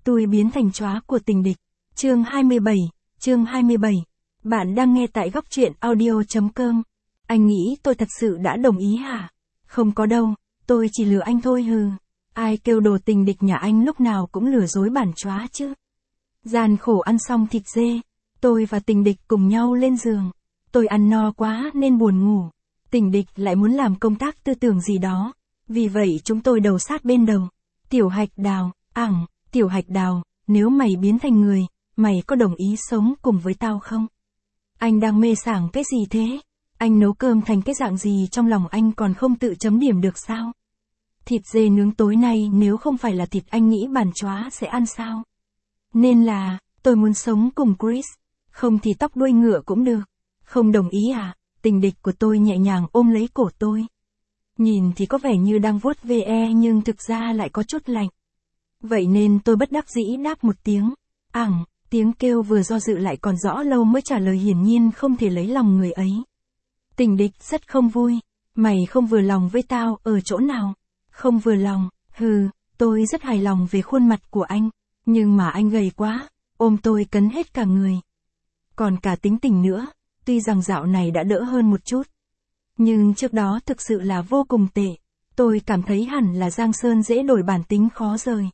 Tôi biến thành chóa của tình địch. Chương 27, chương 27. Bạn đang nghe tại góc truyện audio.com. Anh nghĩ tôi thật sự đã đồng ý hả? Không có đâu, tôi chỉ lừa anh thôi hừ. Ai kêu đồ tình địch nhà anh lúc nào cũng lừa dối bản chóa chứ. Gian khổ ăn xong thịt dê, tôi và tình địch cùng nhau lên giường. Tôi ăn no quá nên buồn ngủ. Tình địch lại muốn làm công tác tư tưởng gì đó. Vì vậy chúng tôi đầu sát bên đầu. Tiểu Hạch Đào, Tiểu Hạch Đào, nếu mày biến thành người, mày có đồng ý sống cùng với tao không? Anh đang mê sảng cái gì thế? Anh nấu cơm thành cái dạng gì trong lòng anh còn không tự chấm điểm được sao? Thịt dê nướng tối nay nếu không phải là thịt anh nghĩ bản chóa sẽ ăn sao? Nên là, tôi muốn sống cùng Chris, không thì tóc đuôi ngựa cũng được. Không đồng ý à? Tình địch của tôi nhẹ nhàng ôm lấy cổ tôi. Nhìn thì có vẻ như đang vuốt ve nhưng thực ra lại có chút lạnh. Vậy nên tôi bất đắc dĩ đáp một tiếng. Tiếng kêu vừa do dự lại còn rõ lâu mới trả lời hiển nhiên không thể lấy lòng người ấy. Tình địch rất không vui. Mày không vừa lòng với tao ở chỗ nào? Không vừa lòng, tôi rất hài lòng về khuôn mặt của anh. Nhưng mà anh gầy quá, ôm tôi cấn hết cả người. Còn cả tính tình nữa, tuy rằng dạo này đã đỡ hơn một chút. Nhưng trước đó thực sự là vô cùng tệ. Tôi cảm thấy hẳn là Giang Sơn dễ đổi bản tính khó rời.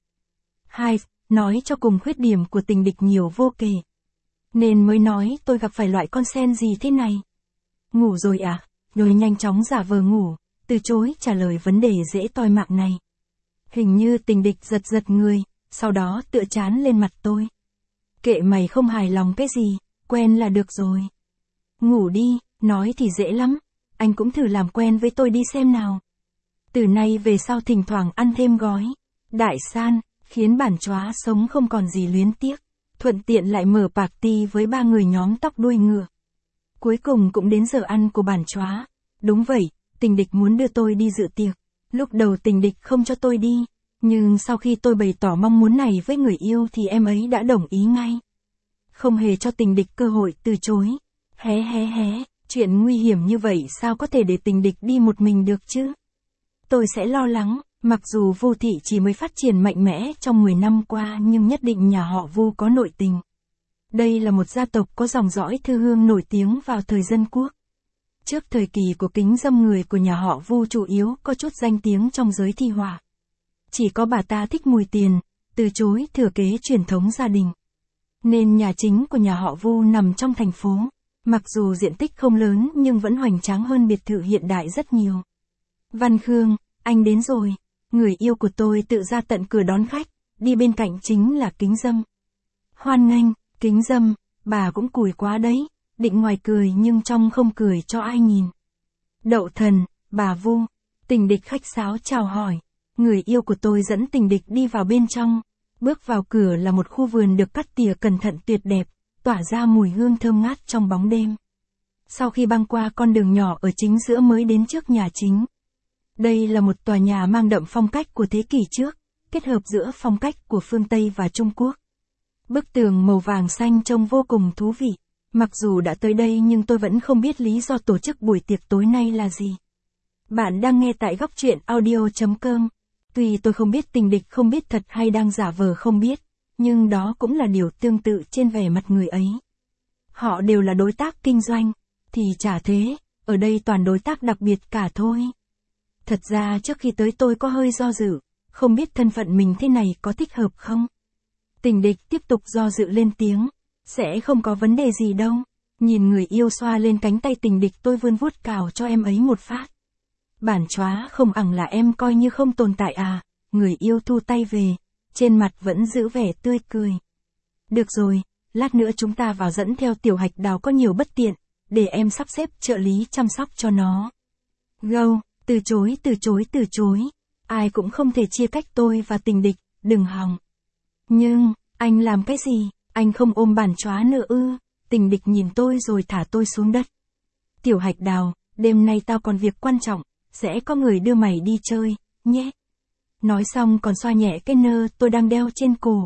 Nói cho cùng khuyết điểm của tình địch nhiều vô kể. Nên mới nói tôi gặp phải loại con sen gì thế này. Ngủ rồi à? Rồi nhanh chóng giả vờ ngủ, từ chối trả lời vấn đề dễ toi mạng này. Hình như tình địch giật người, sau đó tựa chán lên mặt tôi. Kệ mày không hài lòng cái gì, quen là được rồi. Ngủ đi, nói thì dễ lắm. Anh cũng thử làm quen với tôi đi xem nào. Từ nay về sau thỉnh thoảng ăn thêm gói đại san, khiến bản chóa sống không còn gì luyến tiếc. Thuận tiện lại mở party với 3 người nhóm tóc đuôi ngựa. Cuối cùng cũng đến giờ ăn của bản chóa. Đúng vậy, tình địch muốn đưa tôi đi dự tiệc. Lúc đầu tình địch không cho tôi đi. Nhưng sau khi tôi bày tỏ mong muốn này với người yêu thì em ấy đã đồng ý ngay. Không hề cho tình địch cơ hội từ chối. Hé. Chuyện nguy hiểm như vậy sao có thể để tình địch đi một mình được chứ? Tôi sẽ lo lắng, mặc dù Vu thị chỉ mới phát triển mạnh mẽ trong 10 năm qua nhưng nhất định nhà họ Vu có nội tình. Đây là một gia tộc có dòng dõi thư hương nổi tiếng vào thời Dân Quốc. Trước thời kỳ của kính dâm người của nhà họ Vu chủ yếu có chút danh tiếng trong giới thi họa. Chỉ có bà ta thích mùi tiền, từ chối thừa kế truyền thống gia đình. Nên nhà chính của nhà họ Vu nằm trong thành phố. Mặc dù diện tích không lớn nhưng vẫn hoành tráng hơn biệt thự hiện đại rất nhiều. Văn Khương, anh đến rồi. Người yêu của tôi tự ra tận cửa đón khách, đi bên cạnh chính là Kính Dâm. Hoan nghênh, Kính Dâm, bà cũng cùi quá đấy, định ngoài cười nhưng trong không cười cho ai nhìn. Đậu thần, bà Vu, tình địch khách sáo chào hỏi. Người yêu của tôi dẫn tình địch đi vào bên trong. Bước vào cửa là một khu vườn được cắt tỉa cẩn thận tuyệt đẹp, tỏa ra mùi hương thơm ngát trong bóng đêm. Sau khi băng qua con đường nhỏ ở chính giữa mới đến trước nhà chính. Đây là một tòa nhà mang đậm phong cách của thế kỷ trước, kết hợp giữa phong cách của phương Tây và Trung Quốc. Bức tường màu vàng xanh trông vô cùng thú vị. Mặc dù đã tới đây nhưng tôi vẫn không biết lý do tổ chức buổi tiệc tối nay là gì. Bạn đang nghe tại góc truyện audio.com. Tuy tôi không biết tình địch không biết thật hay đang giả vờ không biết, nhưng đó cũng là điều tương tự trên vẻ mặt người ấy. Họ đều là đối tác kinh doanh, thì chả thế, ở đây toàn đối tác đặc biệt cả thôi. Thật ra trước khi tới tôi có hơi do dự, không biết thân phận mình thế này có thích hợp không? Tình địch tiếp tục do dự lên tiếng, sẽ không có vấn đề gì đâu. Nhìn người yêu xoa lên cánh tay tình địch tôi vươn vuốt cào cho em ấy một phát. Bản chóa không là em coi như không tồn tại à? Người yêu thu tay về, trên mặt vẫn giữ vẻ tươi cười. Được rồi, lát nữa chúng ta vào dẫn theo Tiểu Hạch Đào có nhiều bất tiện, để em sắp xếp trợ lý chăm sóc cho nó. Gâu, từ chối. Ai cũng không thể chia cách tôi và tình địch, đừng hòng. Nhưng, anh làm cái gì? Anh không ôm bản chóa nữa ư? Tình địch nhìn tôi rồi thả tôi xuống đất. Tiểu Hạch Đào, đêm nay tao còn việc quan trọng, sẽ có người đưa mày đi chơi, nhé. Nói xong còn xoa nhẹ cái nơ tôi đang đeo trên cổ.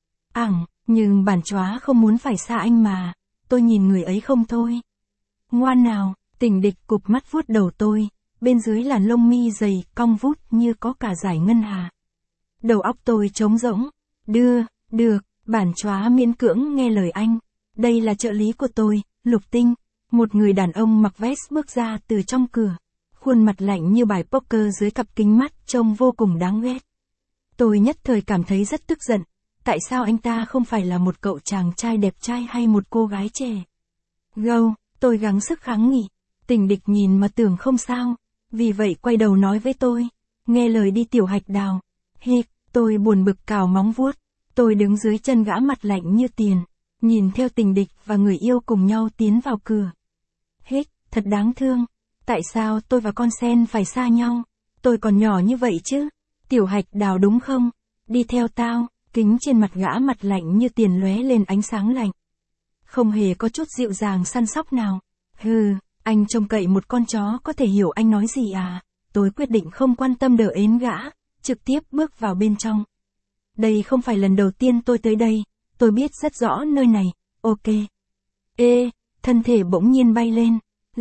Nhưng bản chóa không muốn phải xa anh mà. Tôi nhìn người ấy không thôi. Ngoan nào, tình địch cụp mắt vuốt đầu tôi. Bên dưới làn lông mi dày, cong vút như có cả dải ngân hà. Đầu óc tôi trống rỗng. Được, bản chóa miễn cưỡng nghe lời anh. Đây là trợ lý của tôi, Lục Tinh. Một người đàn ông mặc vest bước ra từ trong cửa. Khuôn mặt lạnh như bài poker dưới cặp kính mắt trông vô cùng đáng ghét. Tôi nhất thời cảm thấy rất tức giận. Tại sao anh ta không phải là một cậu chàng trai đẹp trai hay một cô gái trẻ? Gâu, tôi gắng sức kháng nghị. Tình Địch nhìn mà tưởng không sao. Vì vậy quay đầu nói với tôi. Nghe lời đi Tiểu Hạch Đào. Hịch, tôi buồn bực cào móng vuốt. Tôi đứng dưới chân gã mặt lạnh như tiền. Nhìn theo Tình Địch và người yêu cùng nhau tiến vào cửa. Hịch, thật đáng thương. Tại sao tôi và con sen phải xa nhau? Tôi còn nhỏ như vậy chứ. Tiểu Hạch Đào đúng không? Đi theo tao. Kính trên mặt gã mặt lạnh như tiền lóe lên ánh sáng lạnh. Không hề có chút dịu dàng săn sóc nào. Hừ, anh trông cậy một con chó có thể hiểu anh nói gì à? Tôi quyết định không quan tâm đỡ ến gã, trực tiếp bước vào bên trong. Đây không phải lần đầu tiên tôi tới đây, tôi biết rất rõ nơi này, ok. Ê, thân thể bỗng nhiên bay lên.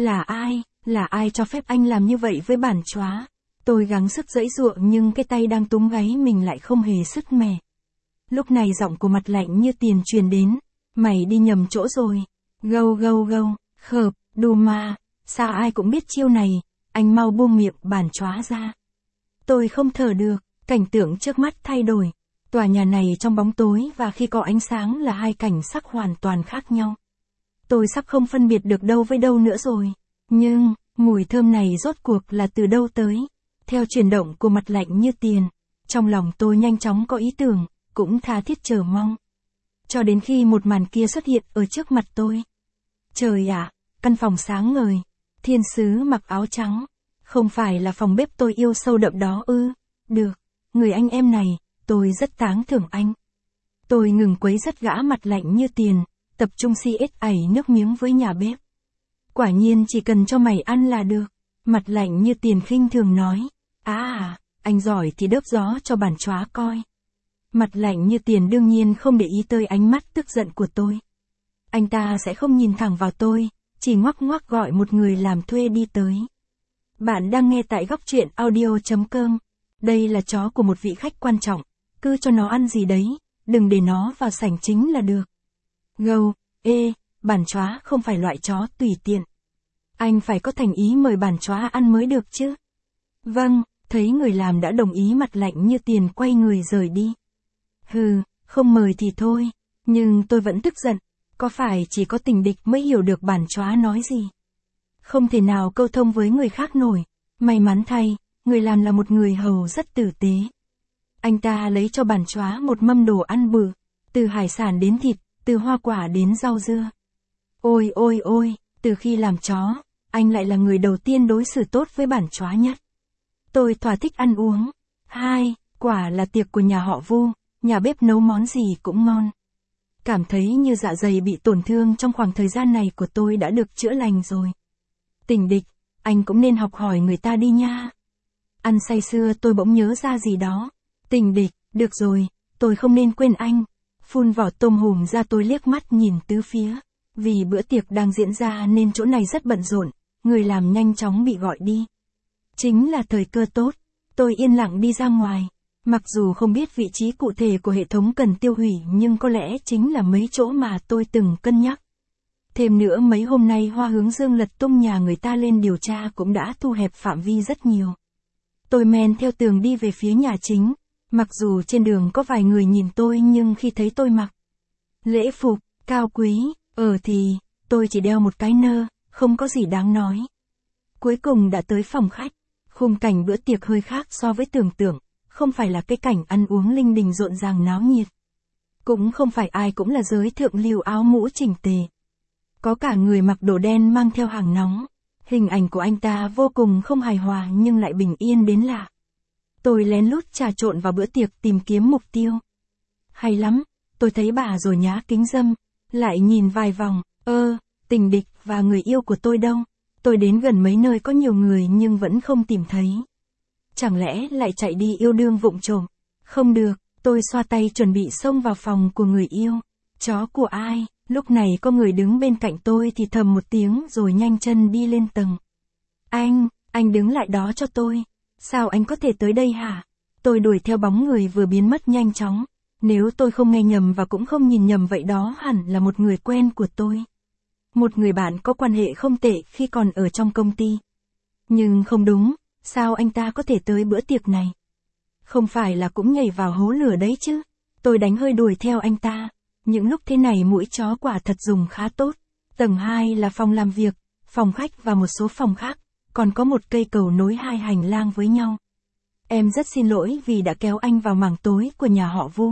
Là ai cho phép anh làm như vậy với bản chóa? Tôi gắng sức giãy giụa nhưng cái tay đang túm gáy mình lại không hề sứt mẻ. Lúc này giọng của mặt lạnh như tiền truyền đến. Mày đi nhầm chỗ rồi. Gâu gâu gâu, khợp, đù mà. Sao ai cũng biết chiêu này, anh mau buông miệng bản chóa ra. Tôi không thở được, cảnh tượng trước mắt thay đổi. Tòa nhà này trong bóng tối và khi có ánh sáng là hai cảnh sắc hoàn toàn khác nhau. Tôi sắp không phân biệt được đâu với đâu nữa rồi. Nhưng, mùi thơm này rốt cuộc là từ đâu tới? Theo chuyển động của mặt lạnh như tiền, trong lòng tôi nhanh chóng có ý tưởng, cũng tha thiết chờ mong. Cho đến khi một màn kia xuất hiện ở trước mặt tôi. Trời ạ, căn phòng sáng ngời, thiên sứ mặc áo trắng. Không phải là phòng bếp tôi yêu sâu đậm đó ư? Được, người anh em này, tôi rất tán thưởng anh. Tôi ngừng quấy rất gã mặt lạnh như tiền, tập trung ảy nước miếng với nhà bếp. Quả nhiên chỉ cần cho mày ăn là được. Mặt lạnh như tiền khinh thường nói. Anh giỏi thì đớp gió cho bản chóa coi. Mặt lạnh như tiền đương nhiên không để ý tới ánh mắt tức giận của tôi. Anh ta sẽ không nhìn thẳng vào tôi, chỉ ngoắc ngoắc gọi một người làm thuê đi tới. Bạn đang nghe tại góc truyện audio.com. Đây là chó của một vị khách quan trọng, cứ cho nó ăn gì đấy, đừng để nó vào sảnh chính là được. Gâu, bản chóa không phải loại chó tùy tiện. Anh phải có thành ý mời bản chóa ăn mới được chứ. Vâng, thấy người làm đã đồng ý mặt lạnh như tiền quay người rời đi. Hừ, không mời thì thôi, nhưng tôi vẫn tức giận, có phải chỉ có Tình Địch mới hiểu được bản chóa nói gì? Không thể nào câu thông với người khác nổi, may mắn thay, người làm là một người hầu rất tử tế. Anh ta lấy cho bản chóa một mâm đồ ăn bự, từ hải sản đến thịt, từ hoa quả đến rau dưa. Ôi, từ khi làm chó, anh lại là người đầu tiên đối xử tốt với bản chóa nhất. Tôi thỏa thích ăn uống. Quả là tiệc của nhà họ Vu, nhà bếp nấu món gì cũng ngon. Cảm thấy như dạ dày bị tổn thương trong khoảng thời gian này của tôi đã được chữa lành rồi. Tình Địch, anh cũng nên học hỏi người ta đi nha. Ăn say sưa tôi bỗng nhớ ra gì đó. Tình Địch, được rồi, tôi không nên quên anh. Phun vỏ tôm hùm ra tôi liếc mắt nhìn tứ phía. Vì bữa tiệc đang diễn ra nên chỗ này rất bận rộn, người làm nhanh chóng bị gọi đi. Chính là thời cơ tốt, tôi yên lặng đi ra ngoài. Mặc dù không biết vị trí cụ thể của hệ thống cần tiêu hủy nhưng có lẽ chính là mấy chỗ mà tôi từng cân nhắc. Thêm nữa mấy hôm nay Hoa Hướng Dương lật tung nhà người ta lên điều tra cũng đã thu hẹp phạm vi rất nhiều. Tôi men theo tường đi về phía nhà chính, mặc dù trên đường có vài người nhìn tôi nhưng khi thấy tôi mặc lễ phục, cao quý, thì, tôi chỉ đeo một cái nơ, không có gì đáng nói. Cuối cùng đã tới phòng khách, khung cảnh bữa tiệc hơi khác so với tưởng tượng, không phải là cái cảnh ăn uống linh đình rộn ràng náo nhiệt. Cũng không phải ai cũng là giới thượng lưu áo mũ chỉnh tề. Có cả người mặc đồ đen mang theo hàng nóng, hình ảnh của anh ta vô cùng không hài hòa nhưng lại bình yên đến lạ. Tôi lén lút trà trộn vào bữa tiệc tìm kiếm mục tiêu. Hay lắm, tôi thấy bà rồi nhá kính râm, lại nhìn vài vòng, Tình Địch và người yêu của tôi đâu? Tôi đến gần mấy nơi có nhiều người nhưng vẫn không tìm thấy. Chẳng lẽ lại chạy đi yêu đương vụng trộm? Không được, tôi xoa tay chuẩn bị xông vào phòng của người yêu. Chó của ai? Lúc này có người đứng bên cạnh tôi thì thầm một tiếng rồi nhanh chân đi lên tầng. Anh đứng lại đó cho tôi. Sao anh có thể tới đây hả? Tôi đuổi theo bóng người vừa biến mất nhanh chóng. Nếu tôi không nghe nhầm và cũng không nhìn nhầm vậy đó hẳn là một người quen của tôi. Một người bạn có quan hệ không tệ khi còn ở trong công ty. Nhưng không đúng, sao anh ta có thể tới bữa tiệc này? Không phải là cũng nhảy vào hố lửa đấy chứ? Tôi đánh hơi đuổi theo anh ta. Những lúc thế này mũi chó quả thật dùng khá tốt. Tầng 2 là phòng làm việc, phòng khách và một số phòng khác, còn có một cây cầu nối hai hành lang với nhau. Em rất xin lỗi vì đã kéo anh vào mảng tối của nhà họ Vu.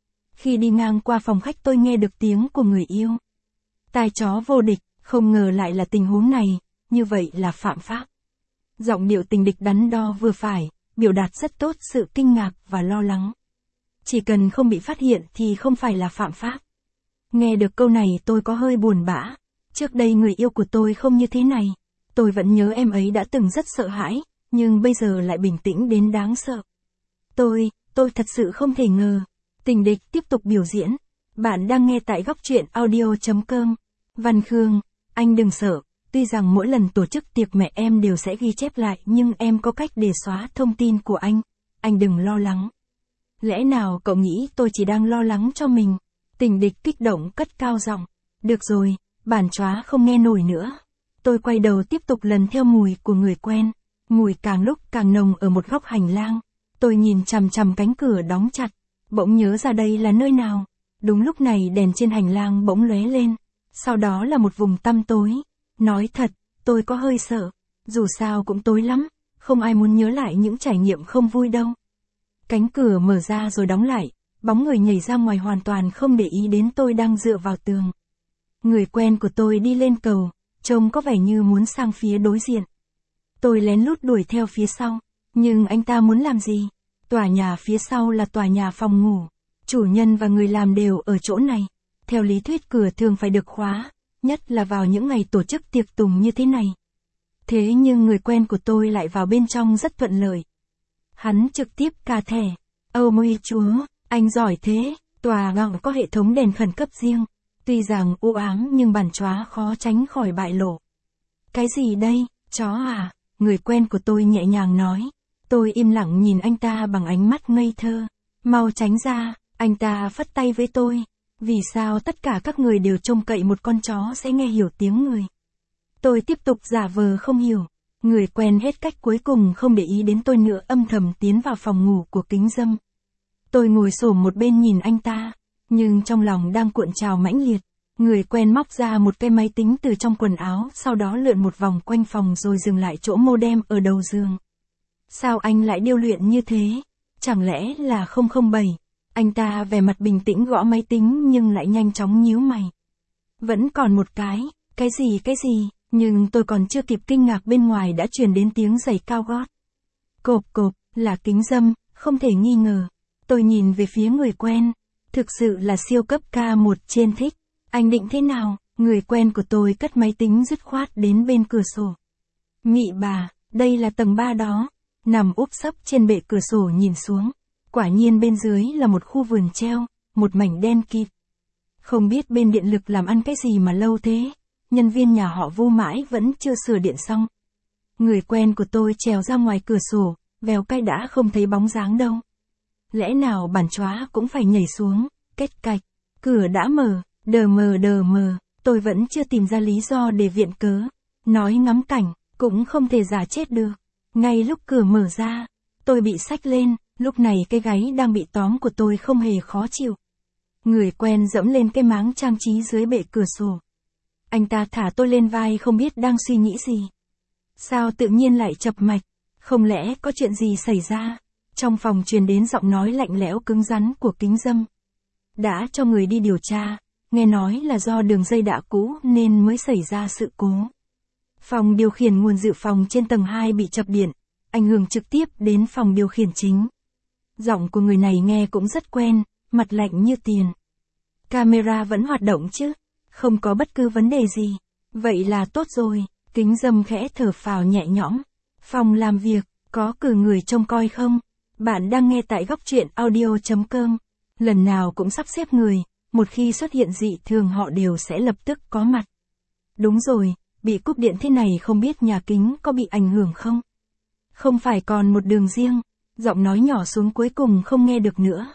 Khi đi ngang qua phòng khách tôi nghe được tiếng của người yêu. Tai chó vô địch, không ngờ lại là tình huống này, như vậy là phạm pháp. Giọng điệu tình địch đắn đo vừa phải, biểu đạt rất tốt sự kinh ngạc và lo lắng. Chỉ cần không bị phát hiện thì không phải là phạm pháp. Nghe được câu này tôi có hơi buồn bã. Trước đây người yêu của tôi không như thế này. Tôi vẫn nhớ em ấy đã từng rất sợ hãi, nhưng bây giờ lại bình tĩnh đến đáng sợ. Tôi thật sự không thể ngờ. Tình địch tiếp tục biểu diễn. Bạn đang nghe tại góc truyện audio.com. Văn Khương, anh đừng sợ. Tuy rằng mỗi lần tổ chức tiệc mẹ em đều sẽ ghi chép lại nhưng em có cách để xóa thông tin của anh đừng lo lắng. Lẽ nào cậu nghĩ tôi chỉ đang lo lắng cho mình? Tình địch kích động cất cao giọng. Được rồi, bản chóa không nghe nổi nữa. Tôi quay đầu tiếp tục lần theo mùi của người quen. Mùi càng lúc càng nồng ở một góc hành lang. Tôi nhìn chằm chằm cánh cửa đóng chặt. Bỗng nhớ ra đây là nơi nào. Đúng lúc này đèn trên hành lang bỗng lóe lên. Sau đó là một vùng tăm tối. Nói thật, tôi có hơi sợ. Dù sao cũng tối lắm. Không ai muốn nhớ lại những trải nghiệm không vui đâu. Cánh cửa mở ra rồi đóng lại. Bóng người nhảy ra ngoài hoàn toàn không để ý đến tôi đang dựa vào tường. Người quen của tôi đi lên cầu. Trông có vẻ như muốn sang phía đối diện. Tôi lén lút đuổi theo phía sau. Nhưng anh ta muốn làm gì? Tòa nhà phía sau là tòa nhà phòng ngủ. Chủ nhân và người làm đều ở chỗ này. Theo lý thuyết cửa thường phải được khóa. Nhất là vào những ngày tổ chức tiệc tùng như thế này. Thế nhưng người quen của tôi lại vào bên trong rất thuận lợi. Hắn trực tiếp cà thẻ. Ôi chúa, anh giỏi thế. Tòa nhà có hệ thống đèn khẩn cấp riêng. Tuy rằng u ám nhưng bản chóa khó tránh khỏi bại lộ. Cái gì đây, chó à? Người quen của tôi nhẹ nhàng nói. Tôi im lặng nhìn anh ta bằng ánh mắt ngây thơ. Mau tránh ra, anh ta phất tay với tôi. Vì sao tất cả các người đều trông cậy một con chó sẽ nghe hiểu tiếng người? Tôi tiếp tục giả vờ không hiểu. Người quen hết cách cuối cùng không để ý đến tôi nữa âm thầm tiến vào phòng ngủ của Kính Dâm. Tôi ngồi xổm một bên nhìn anh ta, nhưng trong lòng đang cuộn trào mãnh liệt. Người quen móc ra một cái máy tính từ trong quần áo, sau đó lượn một vòng quanh phòng rồi dừng lại chỗ modem ở đầu giường. Sao anh lại điêu luyện như thế? Chẳng lẽ là 007? Anh ta vẻ mặt bình tĩnh gõ máy tính nhưng lại nhanh chóng nhíu mày. Vẫn còn một cái gì, nhưng tôi còn chưa kịp kinh ngạc bên ngoài đã truyền đến tiếng giày cao gót. Cộp cộp, là Kính Dâm, không thể nghi ngờ. Tôi nhìn về phía người quen, thực sự là siêu cấp K1 trên thích. Anh định thế nào? Người quen của tôi cất máy tính dứt khoát đến bên cửa sổ. Mị bà, đây là tầng 3 đó. Nằm úp sấp trên bệ cửa sổ nhìn xuống. Quả nhiên bên dưới là một khu vườn treo, một mảnh đen kịt. Không biết bên điện lực làm ăn cái gì mà lâu thế. Nhân viên nhà họ Vu mãi vẫn chưa sửa điện xong. Người quen của tôi trèo ra ngoài cửa sổ, vèo cái đã không thấy bóng dáng đâu. Lẽ nào bản chóa cũng phải nhảy xuống, kết cạch. Cửa đã mở, đờ mờ, tôi vẫn chưa tìm ra lý do để viện cớ. Nói ngắm cảnh, cũng không thể giả chết được. Ngay lúc cửa mở ra, tôi bị xách lên, lúc này cái gáy đang bị tóm của tôi không hề khó chịu. Người quen dẫm lên cái máng trang trí dưới bệ cửa sổ. Anh ta thả tôi lên vai không biết đang suy nghĩ gì. Sao tự nhiên lại chập mạch? Không lẽ có chuyện gì xảy ra? Trong phòng truyền đến giọng nói lạnh lẽo cứng rắn của Kính Dâm. Đã cho người đi điều tra, nghe nói là do đường dây đã cũ nên mới xảy ra sự cố. Phòng điều khiển nguồn dự phòng trên tầng 2 bị chập điện, ảnh hưởng trực tiếp đến phòng điều khiển chính. Giọng của người này nghe cũng rất quen, mặt lạnh như tiền. Camera vẫn hoạt động chứ? Không có bất cứ vấn đề gì. Vậy là tốt rồi. Kính Dâm khẽ thở phào nhẹ nhõm. Phòng làm việc, có cử người trông coi không? Bạn đang nghe tại góc truyện audio.com. Lần nào cũng sắp xếp người, một khi xuất hiện dị thường họ đều sẽ lập tức có mặt. Đúng rồi, bị cúp điện thế này không biết nhà Kính có bị ảnh hưởng không? Không phải còn một đường riêng, giọng nói nhỏ xuống cuối cùng không nghe được nữa.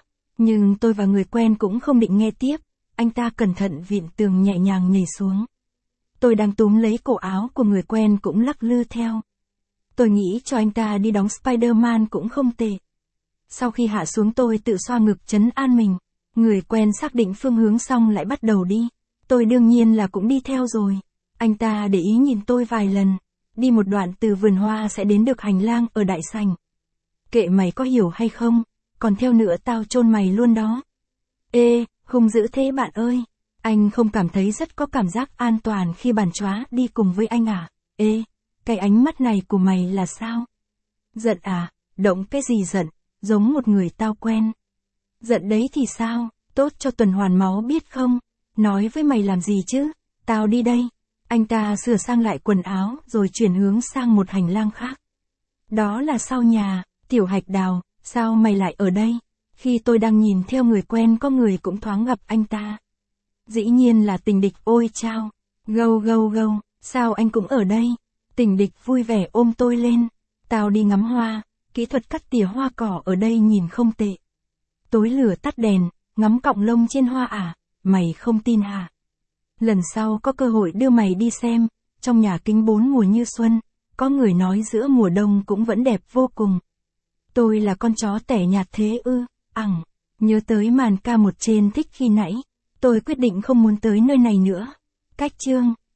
Nhưng tôi và người quen cũng không định nghe tiếp, anh ta cẩn thận vịn tường nhẹ nhàng nhảy xuống. Tôi đang túm lấy cổ áo của người quen cũng lắc lư theo. Tôi nghĩ cho anh ta đi đóng Spider-Man cũng không tệ. Sau khi hạ xuống tôi tự xoa ngực trấn an mình. Người quen xác định phương hướng xong lại bắt đầu đi. Tôi đương nhiên là cũng đi theo rồi. Anh ta để ý nhìn tôi vài lần. Đi một đoạn từ vườn hoa sẽ đến được hành lang ở đại sảnh. Kệ mày có hiểu hay không, còn theo nữa tao chôn mày luôn đó. Ê, hung dữ thế bạn ơi. Anh không cảm thấy rất có cảm giác an toàn khi bản chóa đi cùng với anh à? Ê, cái ánh mắt này của mày là sao? Giận à? Động cái gì giận? Giống một người tao quen. Giận đấy thì sao? Tốt cho tuần hoàn máu biết không? Nói với mày làm gì chứ? Tao đi đây. Anh ta sửa sang lại quần áo rồi chuyển hướng sang một hành lang khác. Đó là sau nhà. Tiểu Hạch Đào, sao mày lại ở đây? Khi tôi đang nhìn theo người quen có người cũng thoáng gặp anh ta. Dĩ nhiên là Tình Địch. Ôi chao. Gâu gâu gâu, sao anh cũng ở đây? Tình Địch vui vẻ ôm tôi lên. Tao đi ngắm hoa, kỹ thuật cắt tỉa hoa cỏ ở đây nhìn không tệ. Tối lửa tắt đèn, ngắm cọng lông trên hoa à? Mày không tin hả? Lần sau có cơ hội đưa mày đi xem, trong nhà kính 4 mùa như xuân, có người nói giữa mùa đông cũng vẫn đẹp vô cùng. Tôi là con chó tẻ nhạt thế ư? Nhớ tới màn ca một trên thích khi nãy, tôi quyết định không muốn tới nơi này nữa. Cách chương